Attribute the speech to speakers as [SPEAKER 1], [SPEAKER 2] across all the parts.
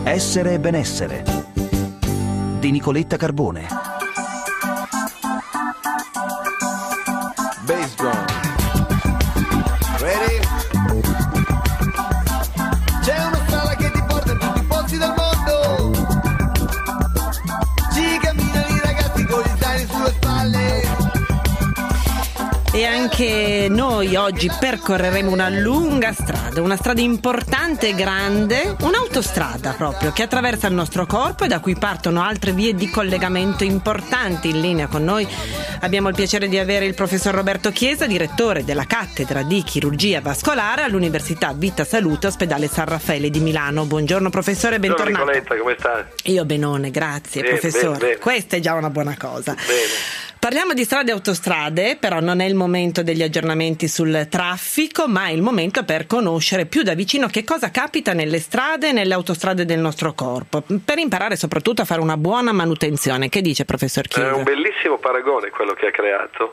[SPEAKER 1] Essere e benessere di Nicoletta Carbone.
[SPEAKER 2] Bass drum. Ready? C'è una strada che ti porta in tutti i posti del mondo. Ci camminano i ragazzi con gli zaini sulle spalle.
[SPEAKER 3] E anche noi oggi percorreremo una lunga strada, una strada importante e grande, un'autostrada proprio, che attraversa il nostro corpo e da cui partono altre vie di collegamento importanti. In linea con noi abbiamo il piacere di avere il professor Roberto Chiesa, direttore della cattedra di chirurgia vascolare all'Università Vita Salute Ospedale San Raffaele di Milano. Buongiorno professore, bentornato.
[SPEAKER 4] Nicoletta, come stai?
[SPEAKER 3] Io benone, grazie professore.
[SPEAKER 4] Bene.
[SPEAKER 3] Questa è già una buona cosa.
[SPEAKER 4] Bene.
[SPEAKER 3] Parliamo di strade e autostrade, però non è il momento degli aggiornamenti sul traffico, ma è il momento per conoscere più da vicino che cosa capita nelle strade e nelle autostrade del nostro corpo, per imparare soprattutto a fare una buona manutenzione. Che dice professor Chiesa?
[SPEAKER 4] È un bellissimo paragone quello che ha creato.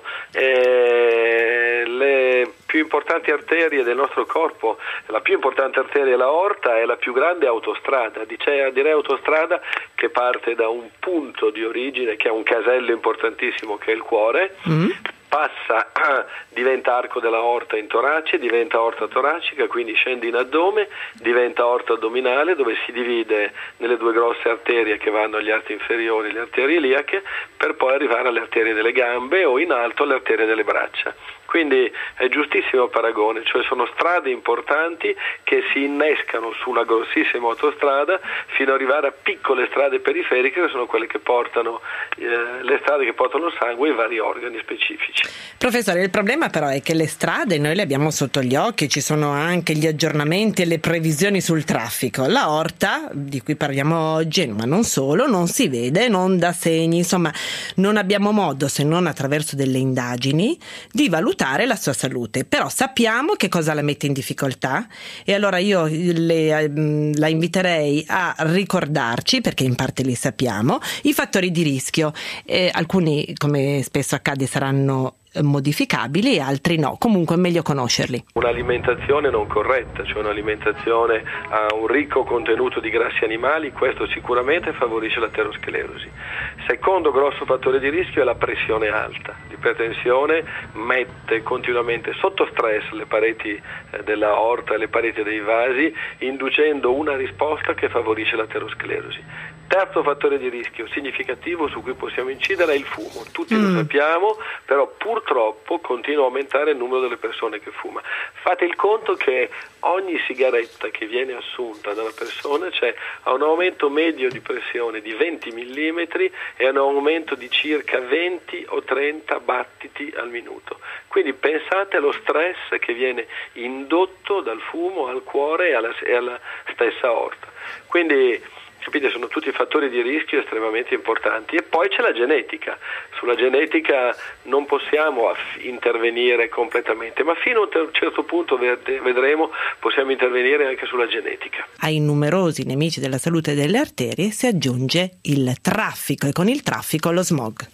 [SPEAKER 4] Le più importanti arterie del nostro corpo, la più importante arteria è l'aorta, è la più grande autostrada, direi autostrada che parte da un punto di origine che è un casello importantissimo che è il cuore, passa, diventa arco dell'aorta in torace, diventa aorta toracica, quindi scende in addome, diventa aorta addominale dove si divide nelle due grosse arterie che vanno agli arti inferiori, le arterie iliache, per poi arrivare alle arterie delle gambe o in alto alle arterie delle braccia. Quindi è giustissimo paragone, cioè sono strade importanti che si innescano su una grossissima autostrada fino ad arrivare a piccole strade periferiche che sono quelle che portano le strade che portano sangue ai vari organi specifici.
[SPEAKER 3] Professore, il problema però è che le strade noi le abbiamo sotto gli occhi, ci sono anche gli aggiornamenti e le previsioni sul traffico. L'aorta, di cui parliamo oggi, ma non solo, non si vede, non dà segni, insomma non abbiamo modo, se non attraverso delle indagini, di valutare la sua salute, però sappiamo che cosa la mette in difficoltà e allora io la inviterei a ricordarci, perché in parte li sappiamo, i fattori di rischio. Alcuni, come spesso accade, saranno modificabili e altri no, comunque è meglio conoscerli.
[SPEAKER 4] Un'alimentazione non corretta, cioè un'alimentazione a un ricco contenuto di grassi animali, questo sicuramente favorisce l'aterosclerosi. Secondo grosso fattore di rischio è la pressione alta. L'ipertensione mette continuamente sotto stress le pareti dell'aorta e le pareti dei vasi, inducendo una risposta che favorisce l'aterosclerosi. Terzo fattore di rischio significativo su cui possiamo incidere è il fumo. Tutti lo sappiamo, però purtroppo continua a aumentare il numero delle persone che fuma. Fate il conto che ogni sigaretta che viene assunta dalla persona ha un aumento medio di pressione di 20 mm e un aumento di circa 20 o 30 battiti al minuto. Quindi pensate allo stress che viene indotto dal fumo al cuore e alla stessa aorta. Quindi capite, sono tutti fattori di rischio estremamente importanti. E poi c'è la genetica. Sulla genetica non possiamo intervenire completamente, ma fino a un certo punto vedremo possiamo intervenire anche sulla genetica.
[SPEAKER 3] Ai numerosi nemici della salute delle arterie si aggiunge il traffico e con il traffico lo smog.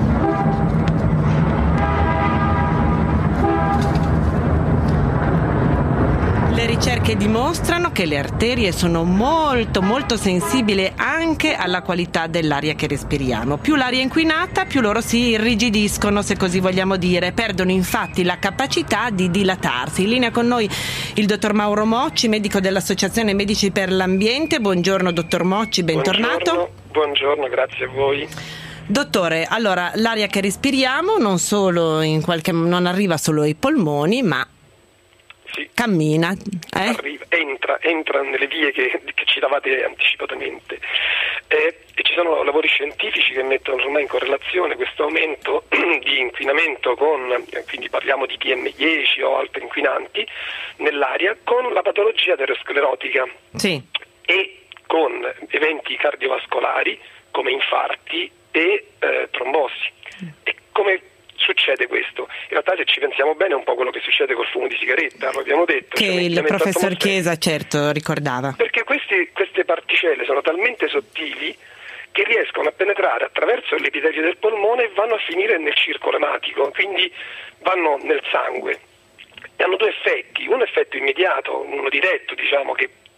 [SPEAKER 3] Le ricerche dimostrano che le arterie sono molto molto sensibili anche alla qualità dell'aria che respiriamo. Più l'aria è inquinata, più loro si irrigidiscono, se così vogliamo dire. Perdono infatti la capacità di dilatarsi. In linea con noi il dottor Mauro Mocci, medico dell'Associazione Medici per l'Ambiente. Buongiorno dottor Mocci, bentornato.
[SPEAKER 5] Buongiorno, grazie a voi.
[SPEAKER 3] Dottore, allora l'aria che respiriamo non solo non arriva solo ai polmoni, ma
[SPEAKER 5] sì,
[SPEAKER 3] cammina,
[SPEAKER 5] entra nelle vie che citavate anticipatamente e ci sono lavori scientifici che mettono ormai in correlazione questo aumento di inquinamento quindi parliamo di PM10 o altri inquinanti nell'aria, con la patologia aterosclerotica e con eventi cardiovascolari come infarti e trombosi. E come succede questo? In realtà, se ci pensiamo bene, è un po' quello che succede col fumo di sigaretta, lo abbiamo detto.
[SPEAKER 3] Che il professor Chiesa certo ricordava.
[SPEAKER 5] Perché queste particelle sono talmente sottili che riescono a penetrare attraverso l'epitelio del polmone e vanno a finire nel circolo ematico, quindi vanno nel sangue. E hanno due effetti: un effetto immediato, uno diretto, diciamo, che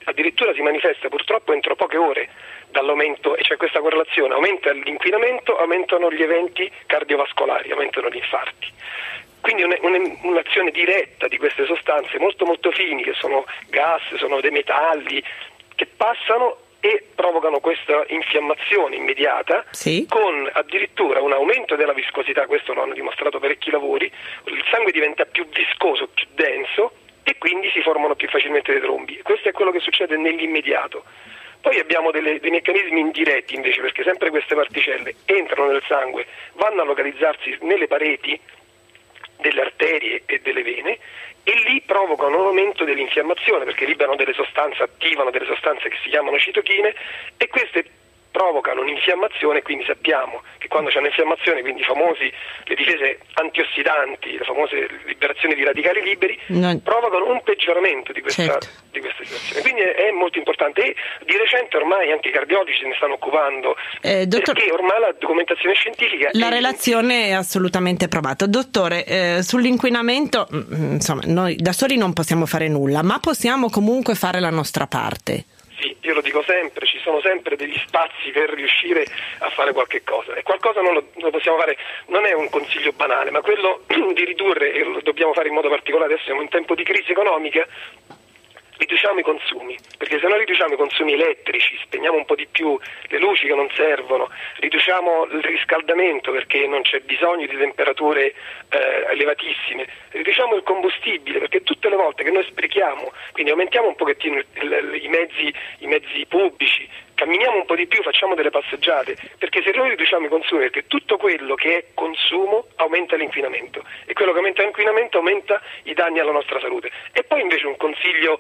[SPEAKER 5] addirittura si manifesta purtroppo entro poche ore dall'aumento, e c'è questa correlazione: aumenta l'inquinamento, aumentano gli eventi cardiovascolari, aumentano gli infarti. Quindi un'azione diretta di queste sostanze molto molto fini, che sono gas, sono dei metalli, che passano e provocano questa infiammazione immediata,
[SPEAKER 3] sì,
[SPEAKER 5] con addirittura un aumento della viscosità. Questo lo hanno dimostrato parecchi lavori. Il sangue diventa più viscoso, più denso, e quindi si formano più facilmente dei trombi. Questo è quello che succede nell'immediato. Poi abbiamo dei meccanismi indiretti invece, perché sempre queste particelle entrano nel sangue, vanno a localizzarsi nelle pareti delle arterie e delle vene, e lì provocano un aumento dell'infiammazione, perché liberano delle sostanze, attivano delle sostanze che si chiamano citochine, e queste provocano un'infiammazione. Quindi sappiamo che quando c'è un'infiammazione, quindi le difese antiossidanti, le famose liberazioni di radicali liberi, provocano un peggioramento di questa situazione. Quindi è molto importante, e di recente ormai anche i cardiologi se ne stanno occupando, perché ormai la documentazione scientifica...
[SPEAKER 3] La relazione è assolutamente provata. Dottore, sull'inquinamento, insomma, noi da soli non possiamo fare nulla, ma possiamo comunque fare la nostra parte.
[SPEAKER 5] Sì, io lo dico sempre, ci sono sempre degli spazi per riuscire a fare qualche cosa, e qualcosa non lo possiamo fare. Non è un consiglio banale, ma quello di ridurre, e lo dobbiamo fare in modo particolare, adesso siamo in tempo di crisi economica, riduciamo i consumi, perché se noi riduciamo i consumi elettrici, spegniamo un po' di più le luci che non servono, riduciamo il riscaldamento perché non c'è bisogno di temperature elevatissime, riduciamo il combustibile, perché tutte le volte che noi sprechiamo, quindi aumentiamo un pochettino i mezzi pubblici, camminiamo un po' di più, facciamo delle passeggiate, perché se noi riduciamo i consumi, perché tutto quello che è consumo aumenta l'inquinamento, e quello che aumenta l'inquinamento aumenta i danni alla nostra salute. E poi invece un consiglio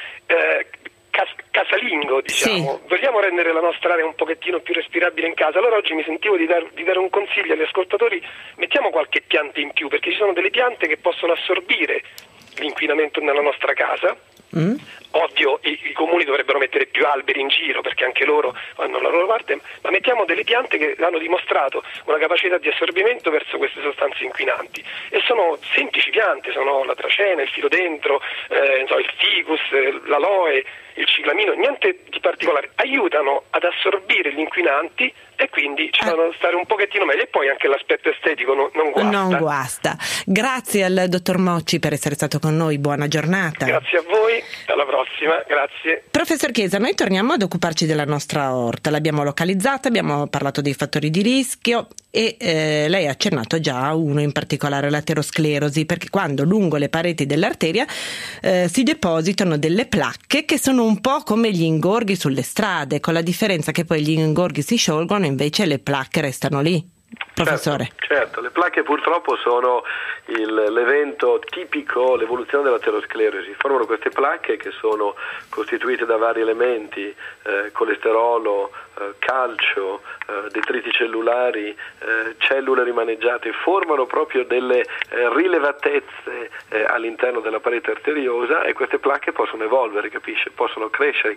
[SPEAKER 5] casalingo, diciamo, sì. Vogliamo rendere la nostra area un pochettino più respirabile in casa. Allora oggi mi sentivo di dare un consiglio agli ascoltatori: mettiamo qualche pianta in più, perché ci sono delle piante che possono assorbire l'inquinamento nella nostra casa. Ovvio, i comuni dovrebbero mettere più alberi in giro, perché anche loro hanno la loro parte, ma mettiamo delle piante che hanno dimostrato una capacità di assorbimento verso queste sostanze inquinanti, e sono semplici piante, sono la tracena, il filodendro, il ficus, l'aloe, il ciclamino, niente di particolare, aiutano ad assorbire gli inquinanti e quindi ci fanno stare un pochettino meglio, e poi anche l'aspetto estetico non guasta.
[SPEAKER 3] Non guasta. Grazie al dottor Mocci per essere stato con noi, buona giornata.
[SPEAKER 5] Grazie a voi, alla prossima, grazie.
[SPEAKER 3] Professor Chiesa, noi torniamo ad occuparci della nostra orta, l'abbiamo localizzata, abbiamo parlato dei fattori di rischio, e lei ha accennato già a uno in particolare, l'aterosclerosi, perché quando lungo le pareti dell'arteria si depositano delle placche che sono un po' come gli ingorghi sulle strade, con la differenza che poi gli ingorghi si sciolgono, invece le placche restano lì. Professore.
[SPEAKER 4] Certo, le placche purtroppo sono l'evento tipico, l'evoluzione dell'aterosclerosi. Formano queste placche che sono costituite da vari elementi, colesterolo, calcio, detriti cellulari, cellule rimaneggiate, formano proprio delle rilevatezze all'interno della parete arteriosa, e queste placche possono evolvere, capisce? Possono crescere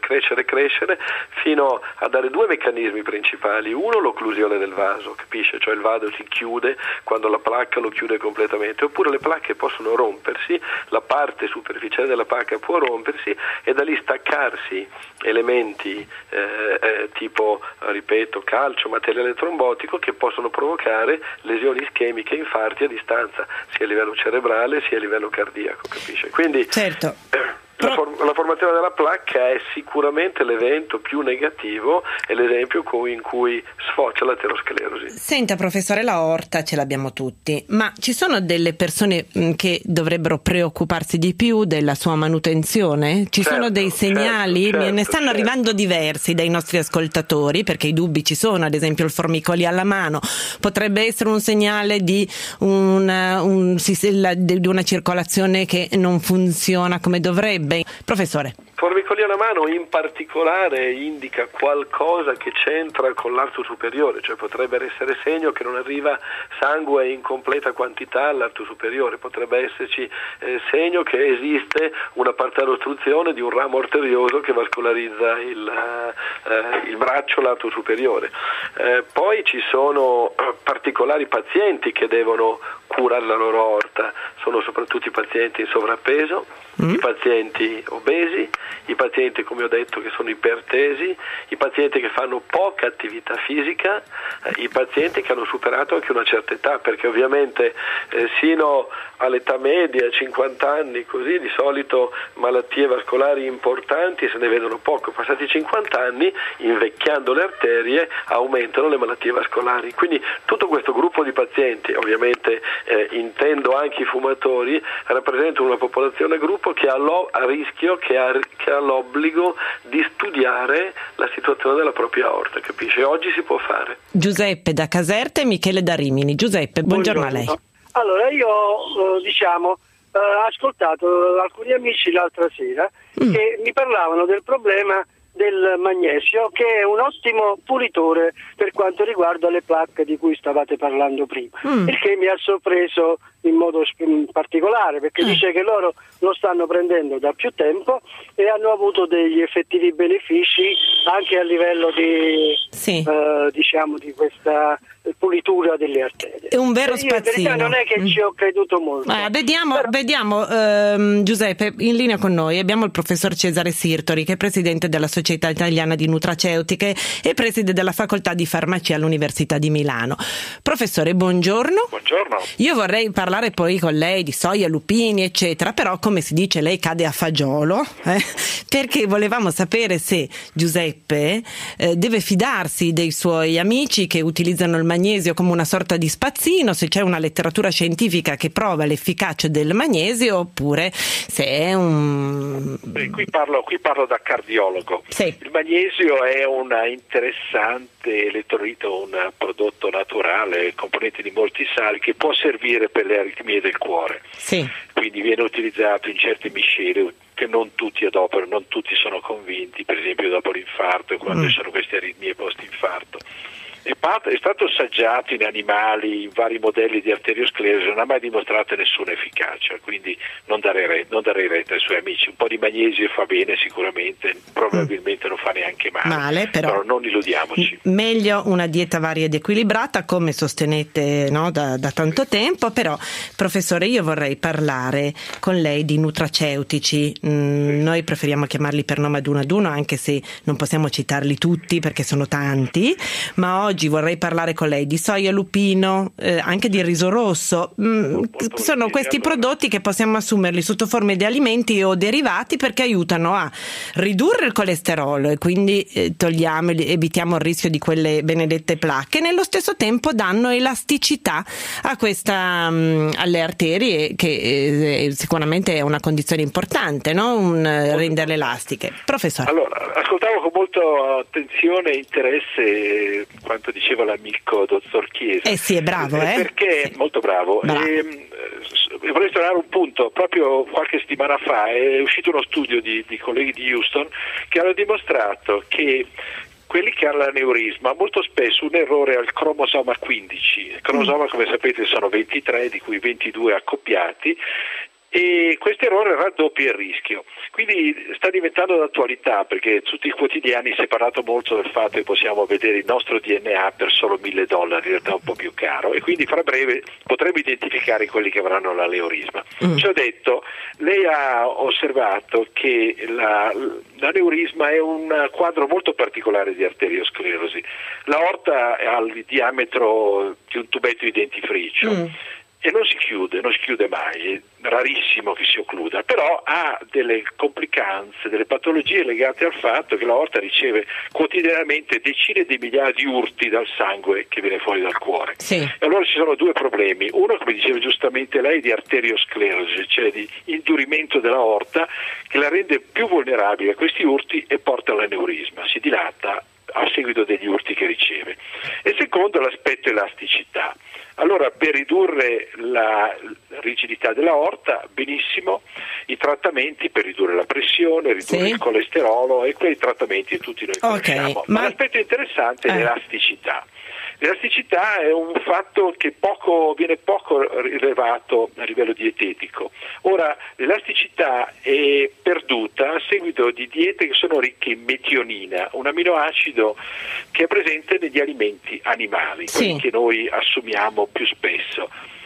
[SPEAKER 4] fino a dare due meccanismi principali. Uno, l'occlusione del vaso, capisce? Cioè il vaso si chiude quando la placca lo chiude completamente, oppure le placche possono rompersi, la parte superficiale della placca può rompersi, e da lì staccarsi elementi tipo, ripeto, calcio, materiale trombotico, che possono provocare lesioni ischemiche e infarti a distanza, sia a livello cerebrale sia a livello cardiaco, capisce? Quindi
[SPEAKER 3] certo.
[SPEAKER 4] La formazione della placca è sicuramente l'evento più negativo, e l'esempio in cui sfocia l'aterosclerosi.
[SPEAKER 3] Senta professore, la orta ce l'abbiamo tutti, ma ci sono delle persone che dovrebbero preoccuparsi di più della sua manutenzione? Ci sono dei segnali? Ne stanno arrivando diversi dai nostri ascoltatori, perché i dubbi ci sono, ad esempio il formicoli alla mano potrebbe essere un segnale di una circolazione che non funziona come dovrebbe. Professore.
[SPEAKER 4] Formicoli alla mano in particolare indica qualcosa che c'entra con l'arto superiore, cioè potrebbe essere segno che non arriva sangue in completa quantità all'arto superiore, potrebbe esserci segno che esiste una parziale ostruzione di un ramo arterioso che vascolarizza il braccio, l'arto superiore. Poi ci sono particolari pazienti che devono curare la loro orta, sono soprattutto i pazienti in sovrappeso, i pazienti obesi, i pazienti, come ho detto, che sono ipertesi, i pazienti che fanno poca attività fisica, i pazienti che hanno superato anche una certa età, perché ovviamente sino all'età media, 50 anni, così di solito malattie vascolari importanti se ne vedono poco. Passati 50 anni, invecchiando le arterie, aumentano le malattie vascolari. Quindi tutto questo gruppo di pazienti, ovviamente intendo anche i fumatori, rappresentano una popolazione gruppo che ha a rischio, che ha l'obbligo di studiare la situazione della propria aorta, capisce? Oggi si può fare.
[SPEAKER 3] Giuseppe da Caserta e Michele da Rimini. Giuseppe, buongiorno a lei.
[SPEAKER 6] Allora, io ho ascoltato alcuni amici l'altra sera che mi parlavano del problema del magnesio, che è un ottimo pulitore per quanto riguarda le placche di cui stavate parlando prima, il che mi ha sorpreso in modo particolare, perché dice che loro lo stanno prendendo da più tempo e hanno avuto degli effettivi benefici anche a livello di di questa pulitura delle arterie.
[SPEAKER 3] È un vero spazzino.
[SPEAKER 6] In verità non è che ci ho creduto molto.
[SPEAKER 3] Vediamo Giuseppe, in linea con noi abbiamo il professor Cesare Sirtori, che è presidente della Società Italiana di Nutraceutiche e preside della Facoltà di Farmacia all'Università di Milano. Professore, buongiorno.
[SPEAKER 5] Buongiorno.
[SPEAKER 3] Io vorrei parlare poi con lei di soia, lupini, eccetera, però come si dice lei cade a fagiolo, perché volevamo sapere se Giuseppe deve fidarsi dei suoi amici che utilizzano il magnesio come una sorta di spazzino, se c'è una letteratura scientifica che prova l'efficacia del magnesio, oppure se è un...
[SPEAKER 7] Qui parlo da cardiologo.
[SPEAKER 3] Sì.
[SPEAKER 7] Il magnesio è un interessante elettrolito, un prodotto naturale, componente di molti sali, che può servire per le aritmie del cuore.
[SPEAKER 3] Sì.
[SPEAKER 7] Quindi viene utilizzato in certi misceli che non tutti adoperano, non tutti sono convinti, per esempio dopo l'infarto e quando ci sono queste aritmie post-infarto. È stato assaggiato in animali, in vari modelli di arteriosclerosi, non ha mai dimostrato nessuna efficacia, quindi non darei retta ai suoi amici. Un po' di magnesio fa bene sicuramente, probabilmente non fa neanche male, però non illudiamoci.
[SPEAKER 3] Meglio una dieta varia ed equilibrata, come sostenete da tanto tempo, però professore, io vorrei parlare con lei di nutraceutici. Noi preferiamo chiamarli per nome ad uno, anche se non possiamo citarli tutti perché sono tanti, ma oggi vorrei parlare con lei di soia, lupino, anche di riso rosso. Sono questi prodotti che possiamo assumerli sotto forme di alimenti o derivati, perché aiutano a ridurre il colesterolo e quindi evitiamo il rischio di quelle benedette placche. Nello stesso tempo danno elasticità a alle arterie, che sicuramente è una condizione importante, no? Renderle elastiche. Professore.
[SPEAKER 7] Allora, ascoltavo con molta attenzione e interesse quanto diceva l'amico dottor Chiesa.
[SPEAKER 3] Sì, è bravo,
[SPEAKER 7] perché è molto bravo. Vorrei tornare un punto. Proprio qualche settimana fa è uscito uno studio di colleghi di Houston che hanno dimostrato che quelli che hanno l'aneurisma molto spesso un errore al cromosoma 15. Il cromosoma, come sapete, sono 23, di cui 22 accoppiati, e questo errore raddoppia il rischio. Quindi sta diventando d'attualità, perché tutti i quotidiani si è parlato molto del fatto che possiamo vedere il nostro DNA per solo $1.000, in realtà un po' più caro, e quindi fra breve potremo identificare quelli che avranno l'aneurisma. Ciò detto, lei ha osservato che l'aneurisma è un quadro molto particolare di arteriosclerosi. L'aorta ha il diametro di un tubetto di dentifricio. E non si chiude mai, è rarissimo che si occluda, però ha delle complicanze, delle patologie legate al fatto che l'aorta riceve quotidianamente decine di migliaia di urti dal sangue che viene fuori dal cuore.
[SPEAKER 3] Sì.
[SPEAKER 7] E allora ci sono due problemi: uno, come diceva giustamente lei, di arteriosclerosi, cioè di indurimento dell'aorta, che la rende più vulnerabile a questi urti e porta all'aneurisma, si dilata a seguito degli urti che riceve. E secondo, l'aspetto elasticità. Allora, per ridurre la rigidità dell'aorta, benissimo, i trattamenti per ridurre la pressione, ridurre il colesterolo, e quei trattamenti tutti noi conosciamo. Ma l'aspetto interessante è l'elasticità. L'elasticità è un fatto che viene poco rilevato a livello dietetico. Ora, l'elasticità è perduta a seguito di diete che sono ricche in metionina, un aminoacido che è presente negli alimenti animali, quelli che noi assumiamo più spesso.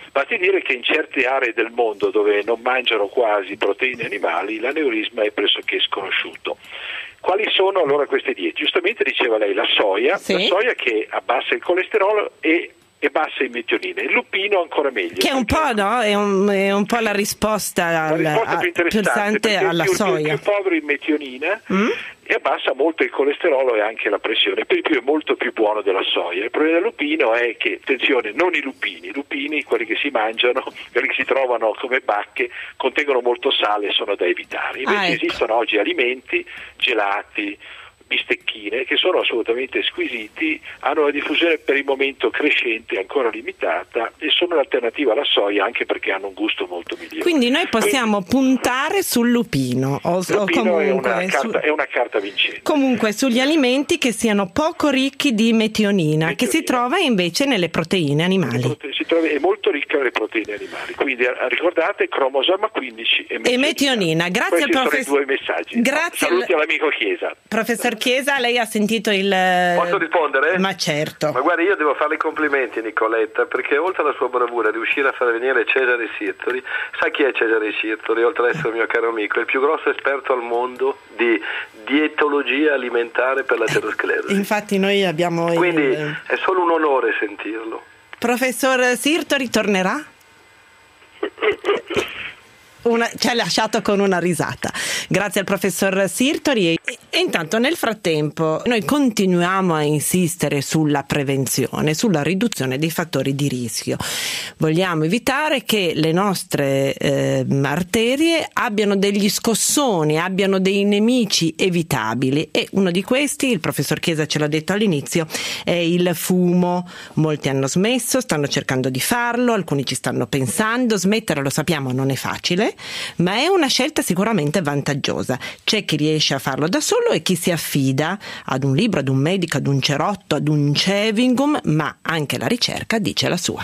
[SPEAKER 7] Basti dire che in certe aree del mondo dove non mangiano quasi proteine animali l'aneurisma è pressoché sconosciuto. Quali sono allora queste diete? Giustamente diceva lei la soia che abbassa il colesterolo e bassa in metionina, il lupino ancora meglio.
[SPEAKER 3] Che è un po', no? È un po' la risposta
[SPEAKER 7] più interessante
[SPEAKER 3] alla soia.
[SPEAKER 7] È più povero in metionina e abbassa molto il colesterolo e anche la pressione, per di più è molto più buono della soia. Il problema del lupino è che, attenzione, non i lupini, quelli che si mangiano, quelli che si trovano come bacche, contengono molto sale e sono da evitare. Invece esistono oggi alimenti, gelati, bistecchine che sono assolutamente squisiti, hanno una diffusione per il momento crescente, ancora limitata, e sono un'alternativa alla soia anche perché hanno un gusto molto migliore.
[SPEAKER 3] Quindi noi possiamo puntare sul lupino o comunque
[SPEAKER 7] è una carta vincente.
[SPEAKER 3] Comunque sugli alimenti che siano poco ricchi di metionina. Che si trova invece nelle proteine animali.
[SPEAKER 7] È molto ricca nelle proteine animali, quindi ricordate cromosoma 15 e metionina.
[SPEAKER 3] Grazie al
[SPEAKER 7] professore. Sono i due messaggi.
[SPEAKER 3] Grazie
[SPEAKER 7] Saluti all'amico Chiesa.
[SPEAKER 3] Professor Chiesa, lei ha sentito il...
[SPEAKER 4] Posso rispondere?
[SPEAKER 3] Ma certo.
[SPEAKER 4] Ma guardi, io devo fare i complimenti, Nicoletta, perché oltre alla sua bravura riuscire a far venire Cesare Sirtori, sa chi è Cesare Sirtori, oltre ad essere un mio caro amico? È il più grosso esperto al mondo di dietologia alimentare per l'aterosclerosi.
[SPEAKER 3] Infatti noi abbiamo...
[SPEAKER 4] Quindi è solo un onore sentirlo.
[SPEAKER 3] Professor Sirtori tornerà? Ci ha lasciato con una risata. Grazie al professor Sirtori. E intanto nel frattempo noi continuiamo a insistere sulla prevenzione, sulla riduzione dei fattori di rischio. Vogliamo evitare che le nostre arterie abbiano degli scossoni, abbiano dei nemici evitabili, e uno di questi, il professor Chiesa ce l'ha detto all'inizio, è il fumo. Molti hanno smesso, stanno cercando di farlo, alcuni ci stanno pensando. Smettere, lo sappiamo, non è facile, ma è una scelta sicuramente vantaggiosa. C'è chi riesce a farlo da solo e chi si affida ad un libro, ad un medico, ad un cerotto, ad un chewing-gum, ma anche la ricerca dice la sua.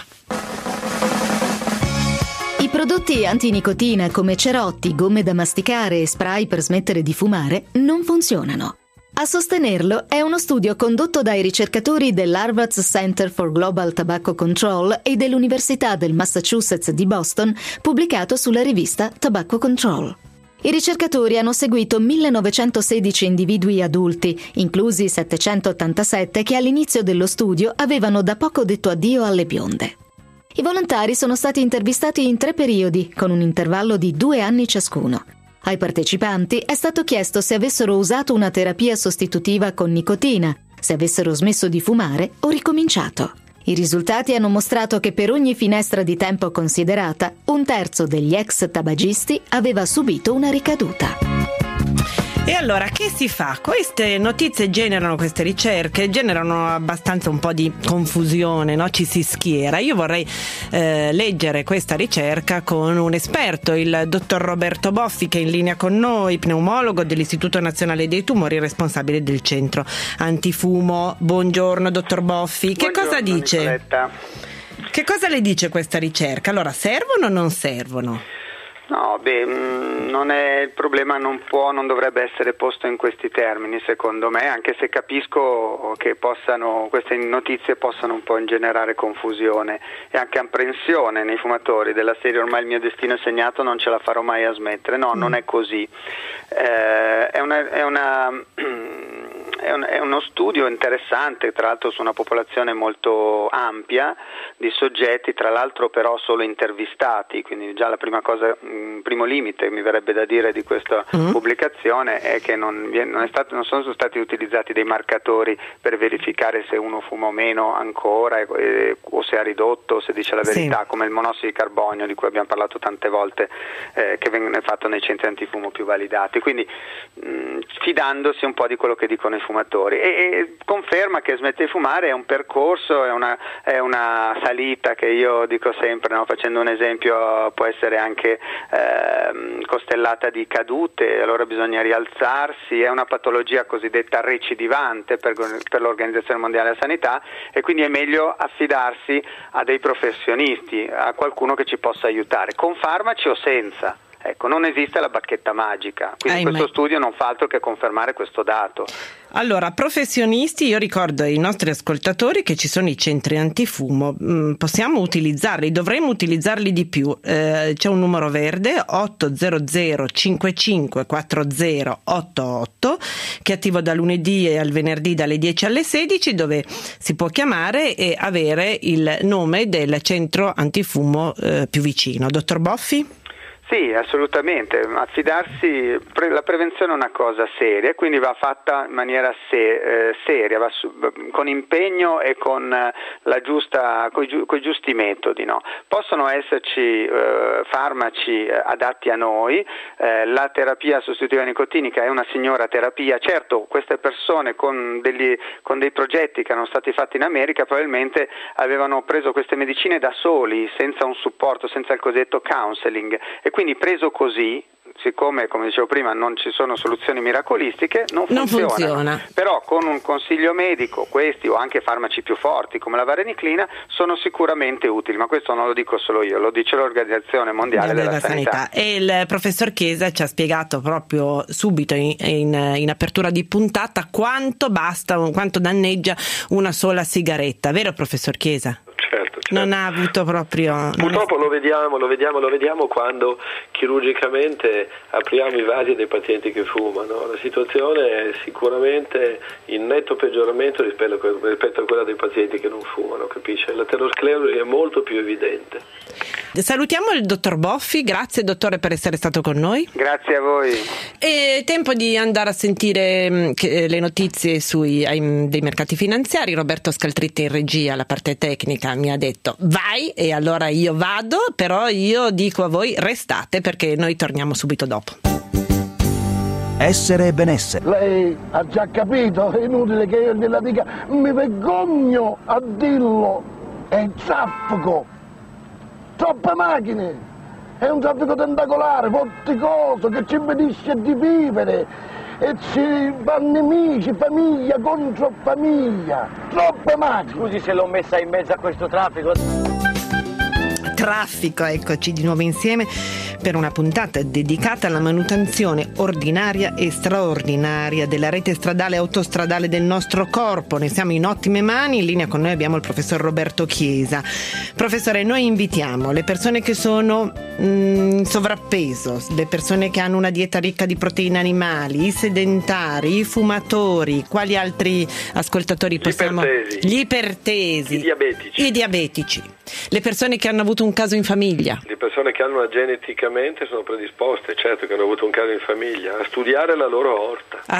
[SPEAKER 8] I prodotti antinicotina come cerotti, gomme da masticare e spray per smettere di fumare non funzionano. A sostenerlo è uno studio condotto dai ricercatori dell'Harvard Center for Global Tobacco Control e dell'Università del Massachusetts di Boston, pubblicato sulla rivista Tobacco Control. I ricercatori hanno seguito 1916 individui adulti, inclusi 787 che all'inizio dello studio avevano da poco detto addio alle bionde. I volontari sono stati intervistati in 3 periodi, con un intervallo di 2 anni ciascuno. Ai partecipanti è stato chiesto se avessero usato una terapia sostitutiva con nicotina, se avessero smesso di fumare o ricominciato. I risultati hanno mostrato che per ogni finestra di tempo considerata, 1/3 degli ex tabagisti aveva subito una ricaduta.
[SPEAKER 3] E allora che si fa? Queste notizie queste ricerche generano abbastanza un po' di confusione, no? Ci si schiera. Io vorrei leggere questa ricerca con un esperto, il dottor Roberto Boffi, che è in linea con noi, pneumologo dell'Istituto Nazionale dei Tumori, responsabile del centro antifumo. Buongiorno dottor Boffi. Che cosa dice?
[SPEAKER 9] Nicoletta.
[SPEAKER 3] Che cosa le dice questa ricerca? Allora, servono o non servono?
[SPEAKER 9] No, il problema non dovrebbe essere posto in questi termini, secondo me, anche se capisco che queste notizie possano un po' ingenerare confusione e anche apprensione nei fumatori, della serie ormai il mio destino è segnato, non ce la farò mai a smettere. No, non è così. È uno studio interessante, tra l'altro su una popolazione molto ampia di soggetti, tra l'altro però solo intervistati, quindi già la prima cosa, primo limite mi verrebbe da dire di questa pubblicazione è che non sono stati utilizzati dei marcatori per verificare se uno fuma o meno ancora o se ha ridotto o se dice la verità, come il monossido di carbonio di cui abbiamo parlato tante volte, che viene fatto nei centri antifumo più validati, quindi fidandosi un po' di quello che dicono i fumatori, e conferma che smettere di fumare è un percorso, è una salita che io dico sempre, no? Facendo un esempio, può essere anche costellata di cadute, allora bisogna rialzarsi, è una patologia cosiddetta recidivante per l'Organizzazione Mondiale della Sanità, e quindi è meglio affidarsi a dei professionisti, a qualcuno che ci possa aiutare, con farmaci o senza. Ecco, non esiste la bacchetta magica, quindi questo studio non fa altro che confermare questo dato.
[SPEAKER 3] Allora, professionisti, io ricordo ai nostri ascoltatori che ci sono i centri antifumo, possiamo utilizzarli, dovremmo utilizzarli di più. C'è un numero verde 800 55 40 88 che è attivo da lunedì e al venerdì dalle 10 alle 16, dove si può chiamare e avere il nome del centro antifumo più vicino. Dottor Boffi?
[SPEAKER 9] Sì, assolutamente, affidarsi, la prevenzione è una cosa seria, quindi va fatta in maniera seria, con impegno e con coi giusti metodi, no? Possono esserci farmaci adatti a noi, la terapia sostitutiva nicotinica è una signora terapia, certo queste persone con dei progetti che erano stati fatti in America probabilmente avevano preso queste medicine da soli, senza un supporto, senza il cosiddetto counseling, e quindi preso così, siccome come dicevo prima non ci sono soluzioni miracolistiche, non funziona. Però con un consiglio medico questi o anche farmaci più forti come la vareniclina sono sicuramente utili, ma questo non lo dico solo io, lo dice l'Organizzazione Mondiale della Sanità.
[SPEAKER 3] E il professor Chiesa ci ha spiegato proprio subito in apertura di puntata quanto danneggia una sola sigaretta, vero professor Chiesa?
[SPEAKER 4] Certo.
[SPEAKER 3] Non ha avuto proprio...
[SPEAKER 4] Purtroppo lo vediamo quando chirurgicamente apriamo i vasi dei pazienti che fumano. La situazione è sicuramente in netto peggioramento rispetto a quella dei pazienti che non fumano, capisce? L'aterosclerosi è molto più evidente.
[SPEAKER 3] Salutiamo il dottor Boffi, grazie dottore per essere stato con noi.
[SPEAKER 9] Grazie a voi.
[SPEAKER 3] È tempo di andare a sentire le notizie dei mercati finanziari. Roberto Scaltritti in regia, la parte tecnica, mi ha detto vai, e allora io vado, però io dico a voi restate perché noi torniamo subito dopo.
[SPEAKER 1] Essere e benessere.
[SPEAKER 2] Lei ha già capito, è inutile che io gliela dica, mi vergogno a dirlo, è traffico, troppe macchine, è un traffico tentacolare, vorticoso, che ci impedisce di vivere e ci va nemici, famiglia contro famiglia, troppe macchine.
[SPEAKER 10] Scusi se l'ho messa in mezzo a questo traffico.
[SPEAKER 3] Eccoci di nuovo insieme per una puntata dedicata alla manutenzione ordinaria e straordinaria della rete stradale e autostradale del nostro corpo. Ne siamo in ottime mani. In linea con noi abbiamo il professor Roberto Chiesa. Professore, noi invitiamo le persone che sono in sovrappeso, le persone che hanno una dieta ricca di proteine animali, i sedentari, i fumatori, quali altri ascoltatori possiamo... Gli ipertesi, i diabetici, le persone che hanno avuto un caso in famiglia.
[SPEAKER 4] Le persone che hanno geneticamente sono predisposte, certo, che hanno avuto un caso in famiglia, a studiare la loro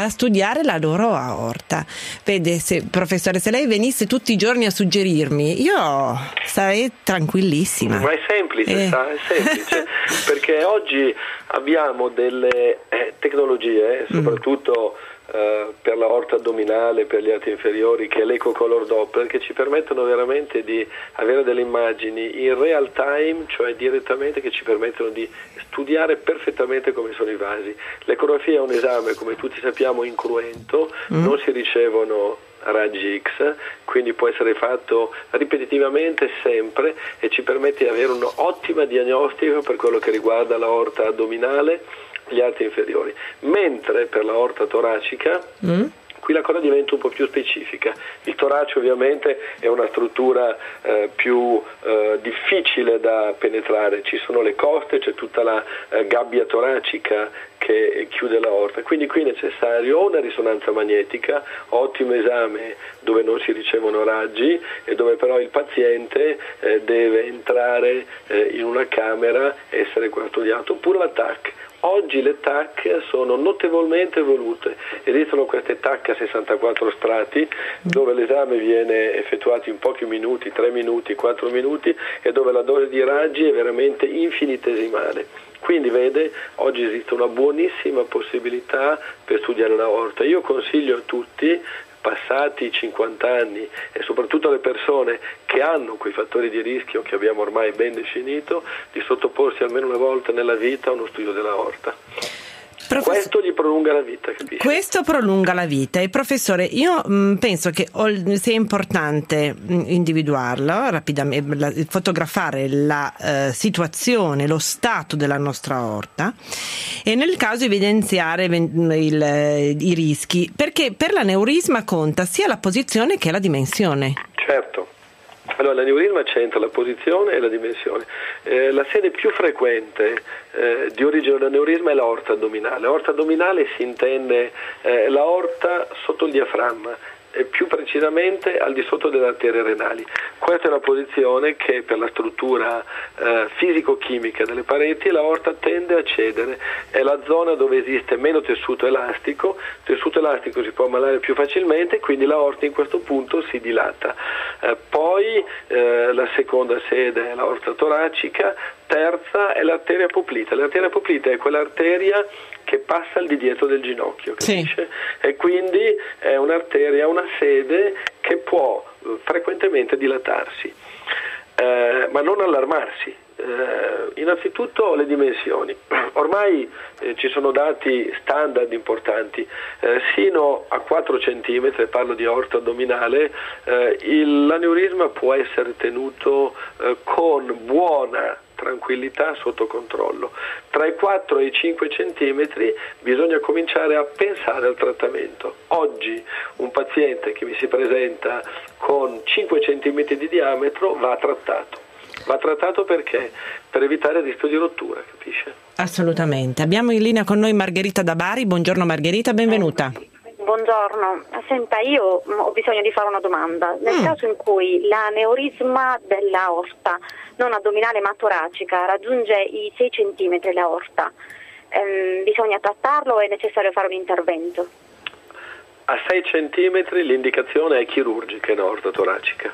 [SPEAKER 4] aorta. Vede, professore, se lei venisse tutti i giorni a suggerirmi, io sarei tranquillissima. Ma è semplice, perché oggi abbiamo delle tecnologie, soprattutto per l'aorta addominale, per gli arti inferiori, che è l'ecocolor Doppler, che ci permettono veramente di avere delle immagini in real time, cioè direttamente, che ci permettono di studiare perfettamente come sono i vasi. L'ecografia è un esame, come tutti sappiamo, incruento, non si ricevono raggi X, quindi può essere fatto ripetitivamente sempre e ci permette di avere un'ottima diagnostica per quello che riguarda l'aorta addominale, gli arti inferiori, mentre per l'aorta toracica qui la cosa diventa un po' più specifica. Il torace ovviamente è una struttura più difficile da penetrare, ci sono le coste, c'è tutta la gabbia toracica che chiude l'aorta, quindi qui è necessario una risonanza magnetica, ottimo esame dove non si ricevono raggi e dove però il paziente deve entrare in una camera e essere qua studiato, oppure la TAC. Oggi le TAC sono notevolmente evolute, esistono queste TAC a 64 strati dove l'esame viene effettuato in pochi minuti, 3 minuti, 4 minuti, e dove la dose di raggi è veramente infinitesimale. Quindi vede, oggi esiste una buonissima possibilità per studiare l'aorta. Io consiglio a tutti, passati i 50 anni e soprattutto alle persone che hanno quei fattori di rischio che abbiamo ormai ben definito, di sottoporsi almeno una volta nella vita a uno studio dell'aorta. Questo gli prolunga la vita, capisci?
[SPEAKER 3] Questo prolunga la vita. E professore, io penso che sia importante individuarlo rapidamente, fotografare la situazione, lo stato della nostra aorta e nel caso evidenziare i rischi, perché per l'aneurisma conta sia la posizione che la dimensione.
[SPEAKER 4] Certo. Allora, l'aneurisma c'entra la posizione e la dimensione. La sede più frequente di origine dell'aneurisma è l'aorta addominale. L'aorta addominale si intende l'aorta sotto il diaframma, più precisamente al di sotto delle arterie renali. Questa è una posizione che per la struttura fisico-chimica delle pareti l'aorta tende a cedere, è la zona dove esiste meno tessuto elastico si può ammalare più facilmente, quindi l'aorta in questo punto si dilata. Poi la seconda sede è l'aorta toracica, terza è l'arteria poplita. L'arteria poplita è quell'arteria che passa al di dietro del ginocchio, capisce? Sì. E quindi è un'arteria, una sede che può frequentemente dilatarsi, ma non allarmarsi. Innanzitutto le dimensioni. Ormai ci sono dati standard importanti, sino a 4 cm, parlo di aorta addominale, l'aneurisma può essere tenuto con buona tranquillità sotto controllo. Tra i 4 e i 5 centimetri bisogna cominciare a pensare al trattamento. Oggi un paziente che mi si presenta con 5 centimetri di diametro va trattato. Va trattato perché? Per evitare il rischio di rottura, capisce?
[SPEAKER 3] Assolutamente. Abbiamo in linea con noi Margherita da Bari. Buongiorno Margherita, benvenuta.
[SPEAKER 11] Buongiorno, senta, io ho bisogno di fare una domanda. Nel caso in cui l'aneurisma dell'aorta, non addominale ma toracica, raggiunge i 6 cm l'aorta, bisogna trattarlo o è necessario fare un intervento?
[SPEAKER 4] A 6 cm l'indicazione è chirurgica in aorta toracica.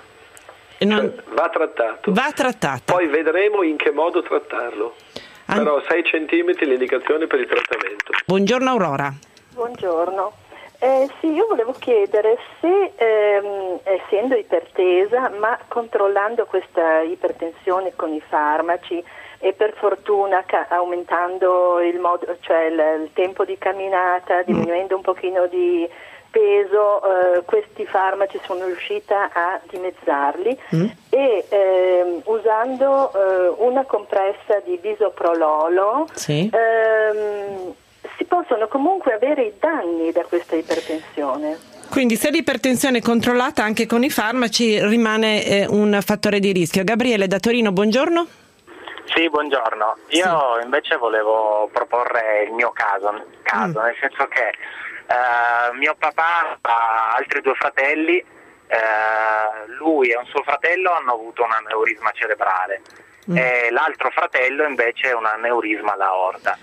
[SPEAKER 4] Va trattato.
[SPEAKER 3] Va trattata.
[SPEAKER 4] Poi vedremo in che modo trattarlo. Però 6 cm l'indicazione per il trattamento.
[SPEAKER 3] Buongiorno Aurora.
[SPEAKER 12] Buongiorno. Sì, io volevo chiedere se, essendo ipertesa, ma controllando questa ipertensione con i farmaci e per fortuna aumentando il tempo di camminata, diminuendo un pochino di peso, questi farmaci sono riuscita a dimezzarli e usando una compressa di bisoprololo si possono comunque avere i danni da questa ipertensione.
[SPEAKER 3] Quindi se l'ipertensione è controllata anche con i farmaci rimane un fattore di rischio. Gabriele da Torino, buongiorno.
[SPEAKER 13] Sì, buongiorno. Io invece volevo proporre il mio caso nel senso che mio papà ha altri 2 fratelli, lui e un suo fratello hanno avuto un aneurisma cerebrale e l'altro fratello invece è un aneurisma all'aorta.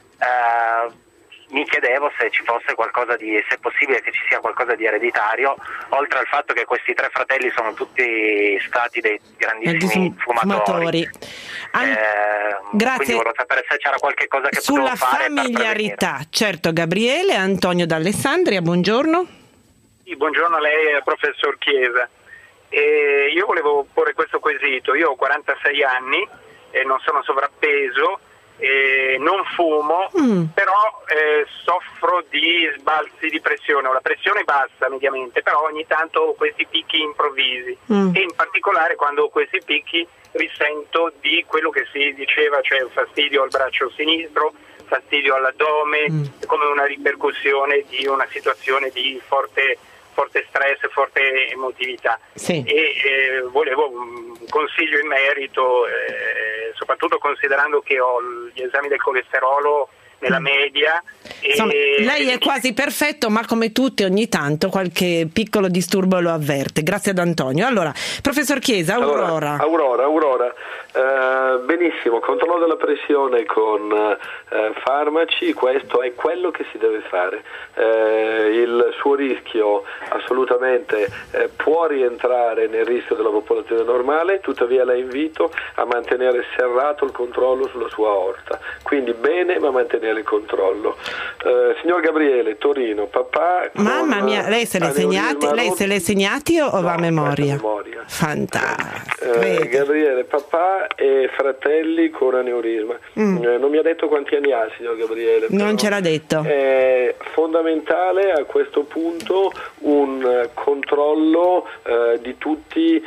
[SPEAKER 13] Mi chiedevo se ci fosse se è possibile che ci sia qualcosa di ereditario, oltre al fatto che questi 3 fratelli sono tutti stati dei grandissimi fumatori.
[SPEAKER 3] Grazie.
[SPEAKER 13] Quindi volevo sapere se c'era qualche cosa che
[SPEAKER 3] sulla
[SPEAKER 13] potevo fare
[SPEAKER 3] familiarità. Certo, Gabriele. Antonio d'Alessandria, buongiorno.
[SPEAKER 14] Sì, buongiorno a lei, professor Chiesa. Io volevo porre questo quesito. Io ho 46 anni e non sono sovrappeso. Non fumo, però soffro di sbalzi di pressione, ho la pressione bassa mediamente, però ogni tanto ho questi picchi improvvisi e in particolare quando ho questi picchi risento di quello che si diceva, cioè fastidio al braccio sinistro, fastidio all'addome, come una ripercussione di una situazione di forte stress, forte emotività. E volevo un consiglio in merito, soprattutto considerando che ho gli esami del colesterolo nella media.
[SPEAKER 3] Insomma, lei è quasi perfetto, ma come tutti ogni tanto qualche piccolo disturbo lo avverte. Grazie ad Antonio. Allora, professor Chiesa, Aurora.
[SPEAKER 4] Aurora. Benissimo, controllo della pressione con farmaci, questo è quello che si deve fare. Il suo rischio assolutamente può rientrare nel rischio della popolazione normale, tuttavia la invito a mantenere serrato il controllo sulla sua aorta, quindi bene, ma mantenere il controllo. Signor Gabriele, Torino, papà.
[SPEAKER 3] Mamma mia, lei se l'è segnati o va a memoria?
[SPEAKER 4] Cristina.
[SPEAKER 3] Fantastico.
[SPEAKER 4] Gabriele, papà e fratelli con aneurisma. Non mi ha detto quanti anni ha il signor Gabriele.
[SPEAKER 3] Non ce l'ha detto.
[SPEAKER 4] È fondamentale a questo punto un controllo di tutti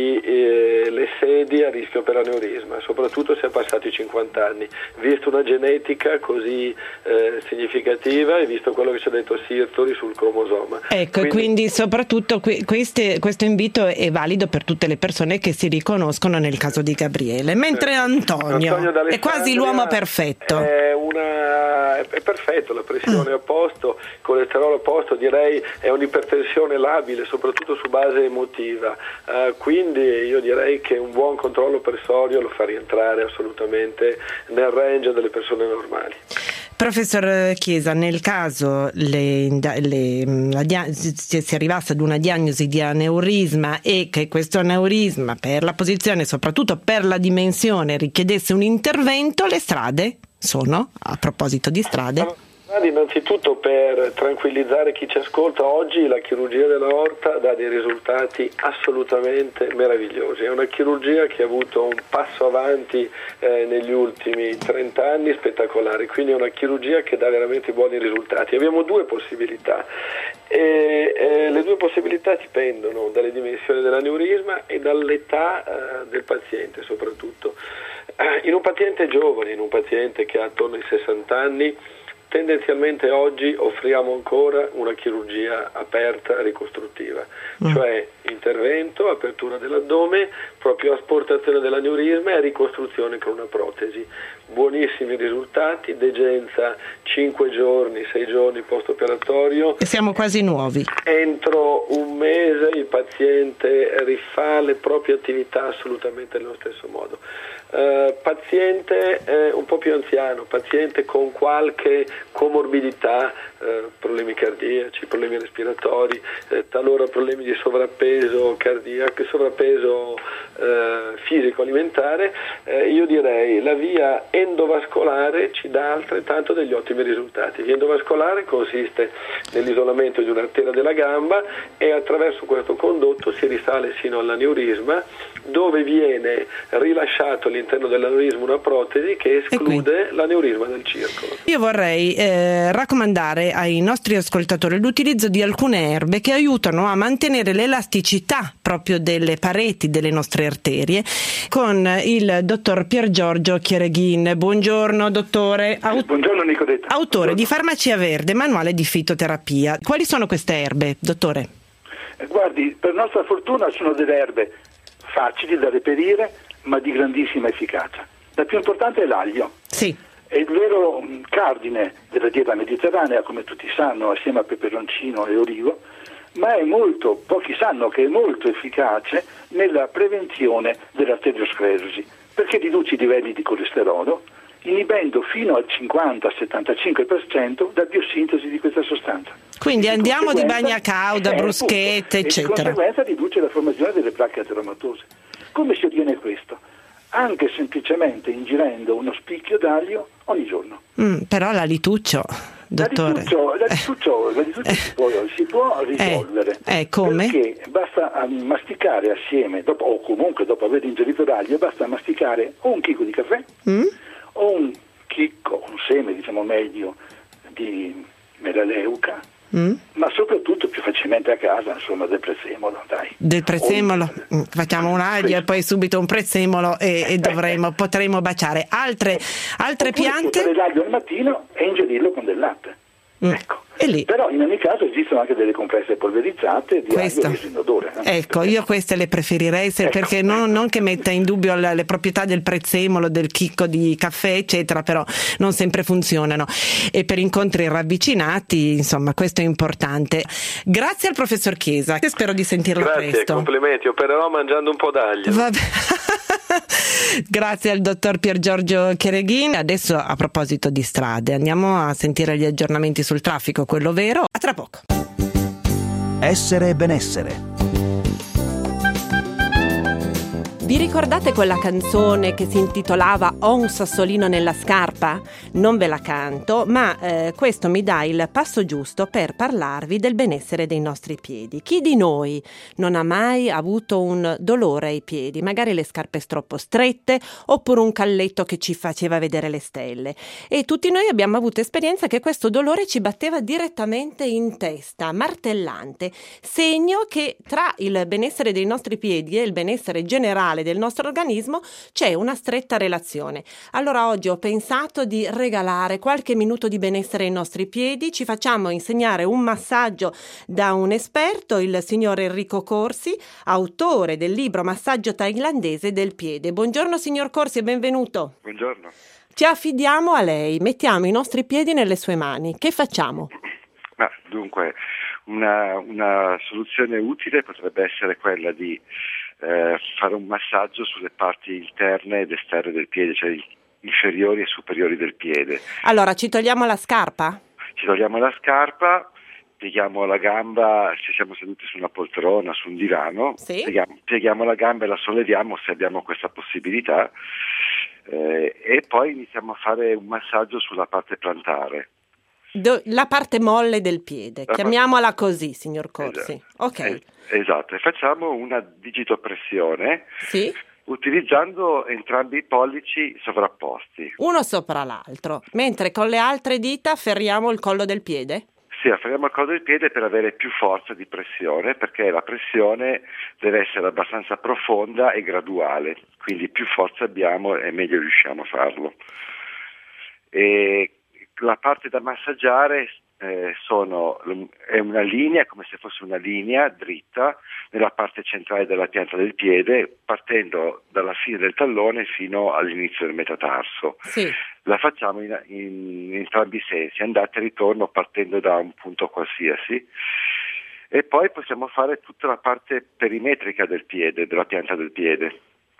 [SPEAKER 4] le sedi a rischio per aneurisma, soprattutto se è passati i 50 anni. Visto una genetica così significativa e visto quello che ci ha detto Sirtori sul cromosoma.
[SPEAKER 3] Ecco, quindi soprattutto questo invito è valido per tutte le persone che si riconoscono nel caso di Gabriele. Mentre Antonio è quasi l'uomo perfetto.
[SPEAKER 4] È perfetto, la pressione a posto, il colesterolo a posto, direi è un'ipertensione labile, soprattutto su base emotiva. Quindi io direi che un buon controllo pressorio lo fa rientrare assolutamente nel range delle persone normali.
[SPEAKER 3] Professor Chiesa, nel caso si arrivasse ad una diagnosi di aneurisma e che questo aneurisma per la posizione e soprattutto per la dimensione richiedesse un intervento, le strade sono, a proposito di strade?
[SPEAKER 4] Innanzitutto, per tranquillizzare chi ci ascolta, oggi la chirurgia dell'aorta dà dei risultati assolutamente meravigliosi. È una chirurgia che ha avuto un passo avanti negli ultimi 30 anni spettacolari, quindi è una chirurgia che dà veramente buoni risultati. Abbiamo due possibilità e le due possibilità dipendono dalle dimensioni dell'aneurisma e dall'età del paziente soprattutto. In un paziente giovane, in un paziente che ha attorno ai 60 anni, tendenzialmente oggi offriamo ancora una chirurgia aperta ricostruttiva, cioè intervento, apertura dell'addome, proprio asportazione dell'aneurisma e ricostruzione con una protesi. Buonissimi risultati, degenza 5 giorni, 6 giorni post-operatorio.
[SPEAKER 3] E siamo quasi nuovi.
[SPEAKER 4] Entro un mese il paziente rifà le proprie attività assolutamente nello stesso modo. Paziente un po' più anziano, paziente con qualche comorbidità, problemi cardiaci, problemi respiratori, talora problemi di sovrappeso cardiaco, sovrappeso fisico-alimentare, io direi la via endovascolare ci dà altrettanto degli ottimi risultati. Via endovascolare consiste nell'isolamento di un'arteria della gamba e attraverso questo condotto si risale sino all'aneurisma, dove viene rilasciato all'interno dell'aneurisma una protesi che esclude l'aneurisma del circolo.
[SPEAKER 3] Io vorrei raccomandare ai nostri ascoltatori l'utilizzo di alcune erbe che aiutano a mantenere l'elasticità proprio delle pareti delle nostre arterie, con il dottor Piergiorgio Chiereghin. Buongiorno dottore.
[SPEAKER 15] Buongiorno Nicodetta.
[SPEAKER 3] Autore di Farmacia Verde, manuale di fitoterapia. Quali sono queste erbe, dottore?
[SPEAKER 15] Guardi, per nostra fortuna sono delle erbe facili da reperire ma di grandissima efficacia. La più importante è l'aglio.
[SPEAKER 3] Sì.
[SPEAKER 15] È il vero cardine della dieta mediterranea, come tutti sanno, assieme a peperoncino e olivo, ma pochi sanno che è molto efficace nella prevenzione dell'arteriosclerosi, perché riduce i livelli di colesterolo, inibendo fino al 50-75% la biosintesi di questa sostanza.
[SPEAKER 3] Quindi andiamo di bagna cauda, bruschette, eccetera.
[SPEAKER 15] E di conseguenza riduce la formazione delle placche ateromatose. Come si ottiene questo? Anche semplicemente ingerendo uno spicchio d'aglio ogni giorno.
[SPEAKER 3] Però la lituccio, dottore.
[SPEAKER 15] La lituccio si può risolvere.
[SPEAKER 3] Come?
[SPEAKER 15] Perché basta masticare assieme, o comunque dopo aver ingerito l'aglio, basta masticare o un chicco di caffè, o un seme, diciamo meglio, di melaleuca, ma sopotrutto più facilmente a casa, insomma, del prezzemolo, dai.
[SPEAKER 3] Del prezzemolo, facciamo un aglio e poi subito un prezzemolo e potremo baciare altre piante.
[SPEAKER 15] L'aglio al mattino e ingerirlo con del latte. Ecco. Però in ogni caso esistono anche delle compresse polverizzate di aglio di inodore.
[SPEAKER 3] Ecco, io queste le preferirei perché non che metta in dubbio le proprietà del prezzemolo, del chicco di caffè, eccetera, però non sempre funzionano. E per incontri ravvicinati, insomma, questo è importante. Grazie al professor Chiesa, spero di sentirlo presto.
[SPEAKER 4] Grazie, complimenti, opererò mangiando un po' d'aglio.
[SPEAKER 3] Grazie al dottor Piergiorgio Chiereghin. Adesso, a proposito di strade, andiamo a sentire gli aggiornamenti sul traffico, quello vero. A tra poco.
[SPEAKER 1] Essere e benessere.
[SPEAKER 16] Vi ricordate quella canzone che si intitolava Ho un sassolino nella scarpa? Non ve la canto, ma questo mi dà il passo giusto per parlarvi del benessere dei nostri piedi. Chi di noi non ha mai avuto un dolore ai piedi? Magari le scarpe troppo strette oppure un calletto che ci faceva vedere le stelle. E tutti noi abbiamo avuto esperienza che questo dolore ci batteva direttamente in testa, martellante, segno che tra il benessere dei nostri piedi e il benessere generale del nostro organismo c'è una stretta relazione. Allora oggi ho pensato di regalare qualche minuto di benessere ai nostri piedi. Ci facciamo insegnare un massaggio da un esperto, il signor Enrico Corsi, autore del libro Massaggio thailandese del piede. Buongiorno signor Corsi e benvenuto.
[SPEAKER 7] Buongiorno.
[SPEAKER 16] Ci affidiamo a lei, mettiamo i nostri piedi nelle sue mani. Che facciamo?
[SPEAKER 7] Dunque, una soluzione utile potrebbe essere quella di fare un massaggio sulle parti interne ed esterne del piede, cioè inferiori e superiori del piede.
[SPEAKER 16] Allora, ci togliamo la scarpa?
[SPEAKER 7] Ci togliamo la scarpa, pieghiamo la gamba, se siamo seduti su una poltrona, su un divano,
[SPEAKER 16] sì.
[SPEAKER 7] pieghiamo la gamba e la solleviamo se abbiamo questa possibilità, e poi iniziamo a fare un massaggio sulla parte plantare.
[SPEAKER 16] La parte molle del piede, chiamiamola così, signor Corsi.
[SPEAKER 7] Esatto.
[SPEAKER 16] Ok.
[SPEAKER 7] Esatto, e facciamo una digitopressione,
[SPEAKER 16] sì,
[SPEAKER 7] utilizzando entrambi i pollici sovrapposti.
[SPEAKER 16] Uno sopra l'altro, mentre con le altre dita afferriamo il collo del piede?
[SPEAKER 7] Sì, afferriamo il collo del piede per avere più forza di pressione, perché la pressione deve essere abbastanza profonda e graduale, quindi più forza abbiamo e meglio riusciamo a farlo. E la parte da massaggiare è una linea, come se fosse una linea dritta nella parte centrale della pianta del piede, partendo dalla fine del tallone fino all'inizio del metatarso.
[SPEAKER 16] Sì.
[SPEAKER 7] La facciamo in entrambi i sensi, andata e ritorno, partendo da un punto qualsiasi, e poi possiamo fare tutta la parte perimetrica del piede, della pianta del piede.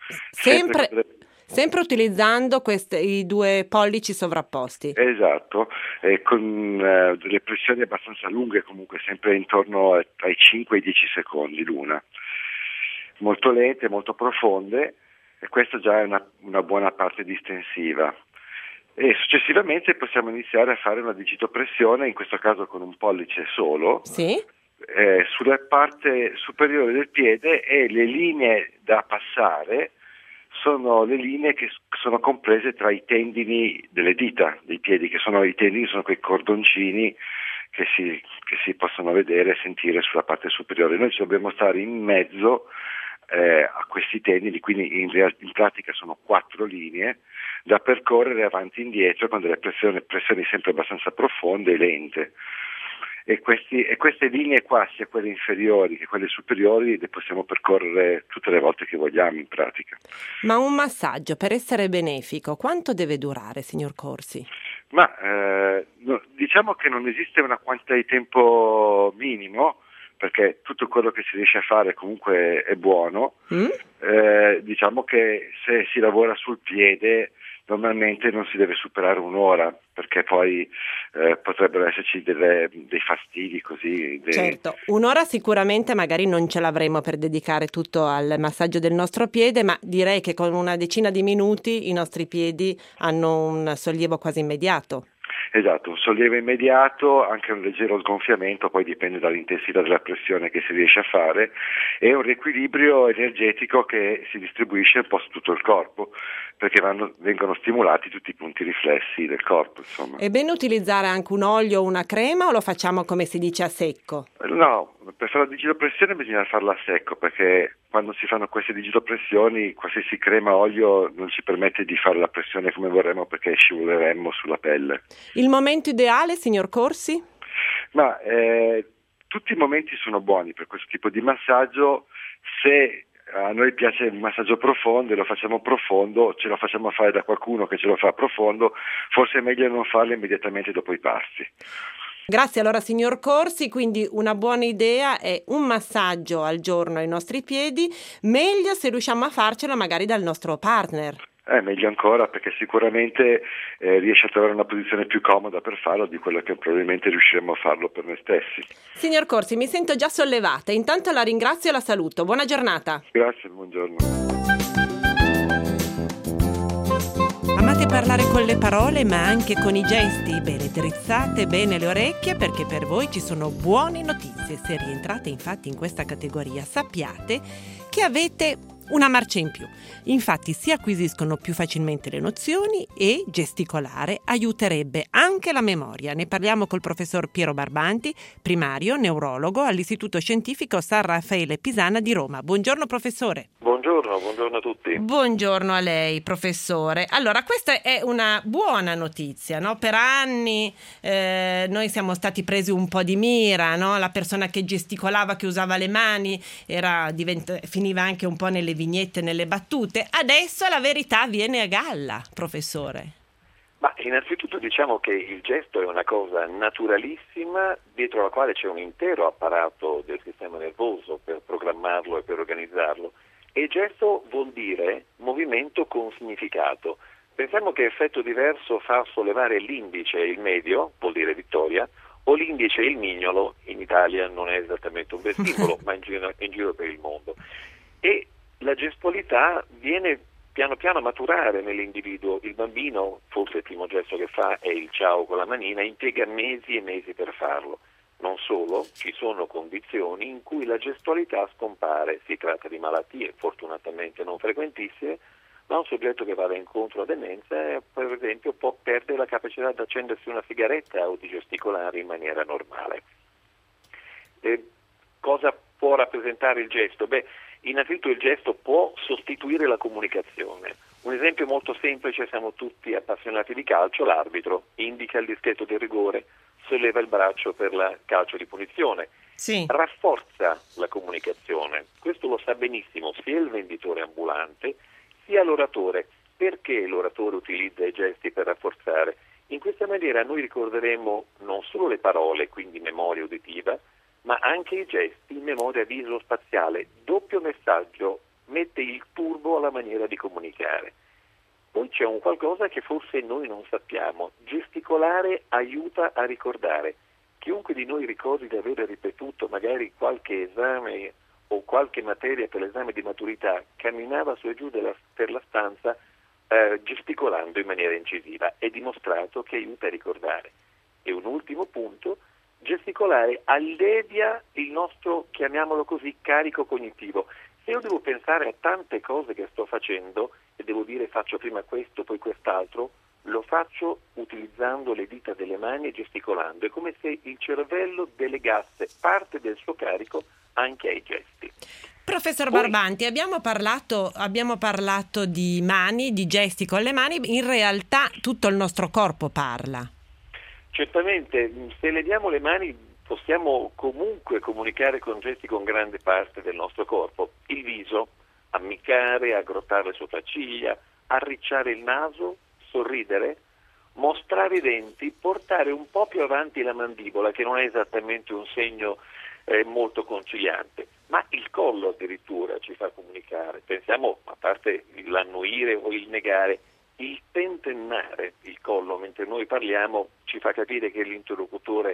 [SPEAKER 16] Sempre utilizzando i due pollici sovrapposti.
[SPEAKER 7] Esatto, con delle pressioni abbastanza lunghe, comunque sempre intorno ai 5 e ai 10 secondi l'una. Molto lente, molto profonde, e questo già è una buona parte distensiva. E successivamente possiamo iniziare a fare una digitopressione, in questo caso con un pollice solo,
[SPEAKER 16] sì,
[SPEAKER 7] sulla parte superiore del piede, e le linee da passare sono le linee che sono comprese tra i tendini delle dita dei piedi, che sono i tendini, sono quei cordoncini che si possono vedere e sentire sulla parte superiore. Noi ci dobbiamo stare in mezzo a questi tendini, quindi in pratica sono 4 linee da percorrere avanti e indietro con delle pressioni sempre abbastanza profonde e lente. E queste linee qua, sia quelle inferiori che quelle superiori, le possiamo percorrere tutte le volte che vogliamo in pratica.
[SPEAKER 16] Ma un massaggio, per essere benefico, quanto deve durare, signor Corsi?
[SPEAKER 7] Diciamo che non esiste una quantità di tempo minimo, perché tutto quello che si riesce a fare comunque è buono. Diciamo che se si lavora sul piede normalmente non si deve superare un'ora, perché poi potrebbero esserci dei fastidi così.
[SPEAKER 16] Certo, un'ora sicuramente magari non ce l'avremo per dedicare tutto al massaggio del nostro piede, ma direi che con una decina di minuti i nostri piedi hanno un sollievo quasi immediato.
[SPEAKER 7] Esatto, un sollievo immediato, anche un leggero sgonfiamento, poi dipende dall'intensità della pressione che si riesce a fare, e un riequilibrio energetico che si distribuisce un po' su tutto il corpo, perché vengono stimolati tutti i punti riflessi del corpo, insomma.
[SPEAKER 16] È bene utilizzare anche un olio o una crema, o lo facciamo come si dice a secco?
[SPEAKER 7] No, per fare la digitopressione bisogna farla a secco, perché quando si fanno queste digitopressioni qualsiasi crema o olio non ci permette di fare la pressione come vorremmo, perché scivoleremmo sulla pelle.
[SPEAKER 16] Il momento ideale, signor Corsi?
[SPEAKER 7] Tutti i momenti sono buoni per questo tipo di massaggio. Se a noi piace il massaggio profondo e lo facciamo profondo, ce lo facciamo fare da qualcuno che ce lo fa profondo, forse è meglio non farlo immediatamente dopo i pasti.
[SPEAKER 16] Grazie allora signor Corsi, quindi una buona idea è un massaggio al giorno ai nostri piedi, meglio se riusciamo a farcelo magari dal nostro partner.
[SPEAKER 7] Meglio ancora, perché sicuramente riesce a trovare una posizione più comoda per farlo di quella che probabilmente riusciremo a farlo per noi stessi.
[SPEAKER 16] Signor Corsi, mi sento già sollevata, intanto la ringrazio e la saluto, buona giornata.
[SPEAKER 7] Grazie, buongiorno.
[SPEAKER 16] Amate parlare con le parole ma anche con i gesti? Bene, drizzate bene le orecchie perché per voi ci sono buone notizie. Se rientrate infatti in questa categoria, sappiate che avete una marcia in più. Infatti si acquisiscono più facilmente le nozioni e gesticolare aiuterebbe anche la memoria. Ne parliamo col professor Piero Barbanti, primario neurologo all'Istituto Scientifico San Raffaele Pisana di Roma. Buongiorno professore.
[SPEAKER 7] Buongiorno a tutti.
[SPEAKER 16] Buongiorno a lei professore. Allora, questa è una buona notizia, no? Per anni noi siamo stati presi un po' di mira, no? La persona che gesticolava, che usava le mani finiva anche un po' nelle vignette, nelle battute. Adesso la verità viene a galla, professore.
[SPEAKER 7] Ma innanzitutto diciamo che il gesto è una cosa naturalissima dietro la quale c'è un intero apparato del sistema nervoso per programmarlo e per organizzarlo. E gesto vuol dire movimento con significato. Pensiamo che è effetto diverso far sollevare l'indice e il medio, vuol dire vittoria, o l'indice e il mignolo, in Italia non è esattamente un bel simbolo, ma in giro per il mondo. E la gestualità viene piano piano a maturare nell'individuo. Il bambino, forse il primo gesto che fa è il ciao con la manina, impiega mesi e mesi per farlo. Non solo, ci sono condizioni in cui la gestualità scompare. Si tratta di malattie fortunatamente non frequentissime, ma un soggetto che vada incontro a demenza, per esempio, può perdere la capacità di accendersi una sigaretta o di gesticolare in maniera normale. Cosa può rappresentare il gesto? Innanzitutto il gesto può sostituire la comunicazione. Un esempio molto semplice, siamo tutti appassionati di calcio, l'arbitro indica il dischetto del rigore, solleva il braccio per la calcio di punizione, sì. Rafforza la comunicazione. Questo lo sa benissimo sia il venditore ambulante sia l'oratore. Perché l'oratore utilizza i gesti per rafforzare? In questa maniera noi ricorderemo non solo le parole, quindi memoria uditiva, ma anche i gesti in memoria visuo-spaziale. Doppio messaggio, mette il turbo alla maniera di comunicare. Poi c'è un qualcosa che forse noi non sappiamo. Gesticolare aiuta a ricordare. Chiunque di noi ricordi di aver ripetuto magari qualche esame o qualche materia per l'esame di maturità, camminava su e giù per la stanza gesticolando in maniera incisiva. È dimostrato che aiuta a ricordare. E un ultimo punto, gesticolare allevia il nostro, chiamiamolo così, carico cognitivo. Se io devo pensare a tante cose che sto facendo e devo dire faccio prima questo, poi quest'altro, lo faccio utilizzando le dita delle mani e gesticolando. È come se il cervello delegasse parte del suo carico anche ai gesti.
[SPEAKER 16] Professor Barbanti, abbiamo parlato di mani, di gesti con le mani, in realtà tutto il nostro corpo parla.
[SPEAKER 7] Certamente, se leviamo le mani possiamo comunque comunicare con gesti con grande parte del nostro corpo. Il viso, ammiccare, aggrottare le sopracciglia, arricciare il naso, sorridere, mostrare i denti, portare un po' più avanti la mandibola, che non è esattamente un segno molto conciliante, ma il collo addirittura ci fa comunicare. Pensiamo, a parte l'annuire o il negare, il tentennare il collo mentre noi parliamo ci fa capire che l'interlocutore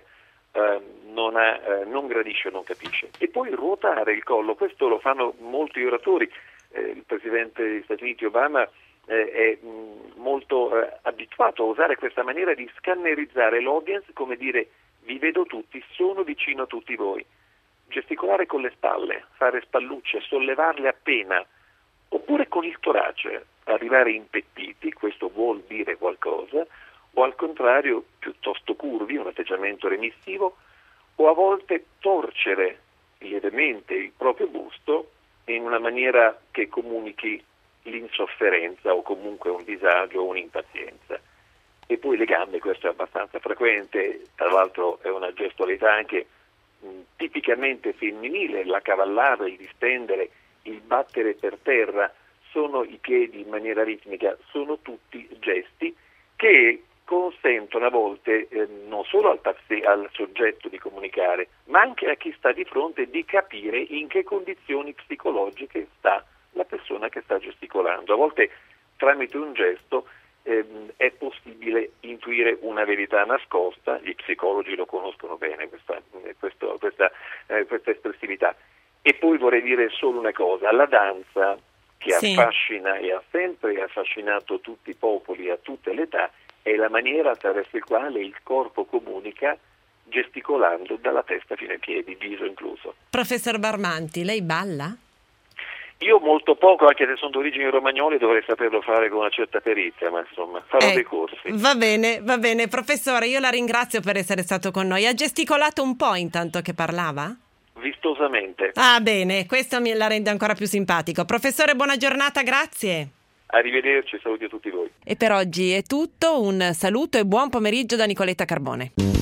[SPEAKER 7] non gradisce o non capisce. E poi ruotare il collo, questo lo fanno molti oratori. Il presidente degli Stati Uniti Obama è molto abituato a usare questa maniera di scannerizzare l'audience, come dire vi vedo tutti, sono vicino a tutti voi. Gesticolare con le spalle, fare spallucce, sollevarle appena, oppure con il torace, arrivare impettiti, questo vuol dire qualcosa, o al contrario piuttosto curvi, un atteggiamento remissivo, o a volte torcere lievemente il proprio busto in una maniera che comunichi l'insofferenza o comunque un disagio o un'impazienza. E poi le gambe, questo è abbastanza frequente, tra l'altro è una gestualità anche tipicamente femminile, l'accavallare, il distendere, il battere per terra, sono i piedi in maniera ritmica, sono tutti gesti che consentono a volte non solo al soggetto di comunicare, ma anche a chi sta di fronte di capire in che condizioni psicologiche sta la persona che sta gesticolando. A volte tramite un gesto è possibile intuire una verità nascosta, gli psicologi lo conoscono bene questa espressività. E poi vorrei dire solo una cosa, la danza, che affascina e ha sempre affascinato tutti i popoli a tutte le età è la maniera attraverso la quale il corpo comunica gesticolando dalla testa fino ai piedi, viso incluso.
[SPEAKER 16] Professor Barmanti, lei balla?
[SPEAKER 7] Io molto poco, anche se sono d'origini romagnoli, dovrei saperlo fare con una certa perizia, ma insomma farò dei corsi.
[SPEAKER 16] Va bene. Professore, io la ringrazio per essere stato con noi. Ha gesticolato un po' intanto che parlava?
[SPEAKER 7] Vistosamente.
[SPEAKER 16] Ah, bene, questo la rende ancora più simpatico. Professore, buona giornata, grazie.
[SPEAKER 7] Arrivederci, saluti a tutti voi.
[SPEAKER 16] E per oggi è tutto, un saluto e buon pomeriggio da Nicoletta Carbone.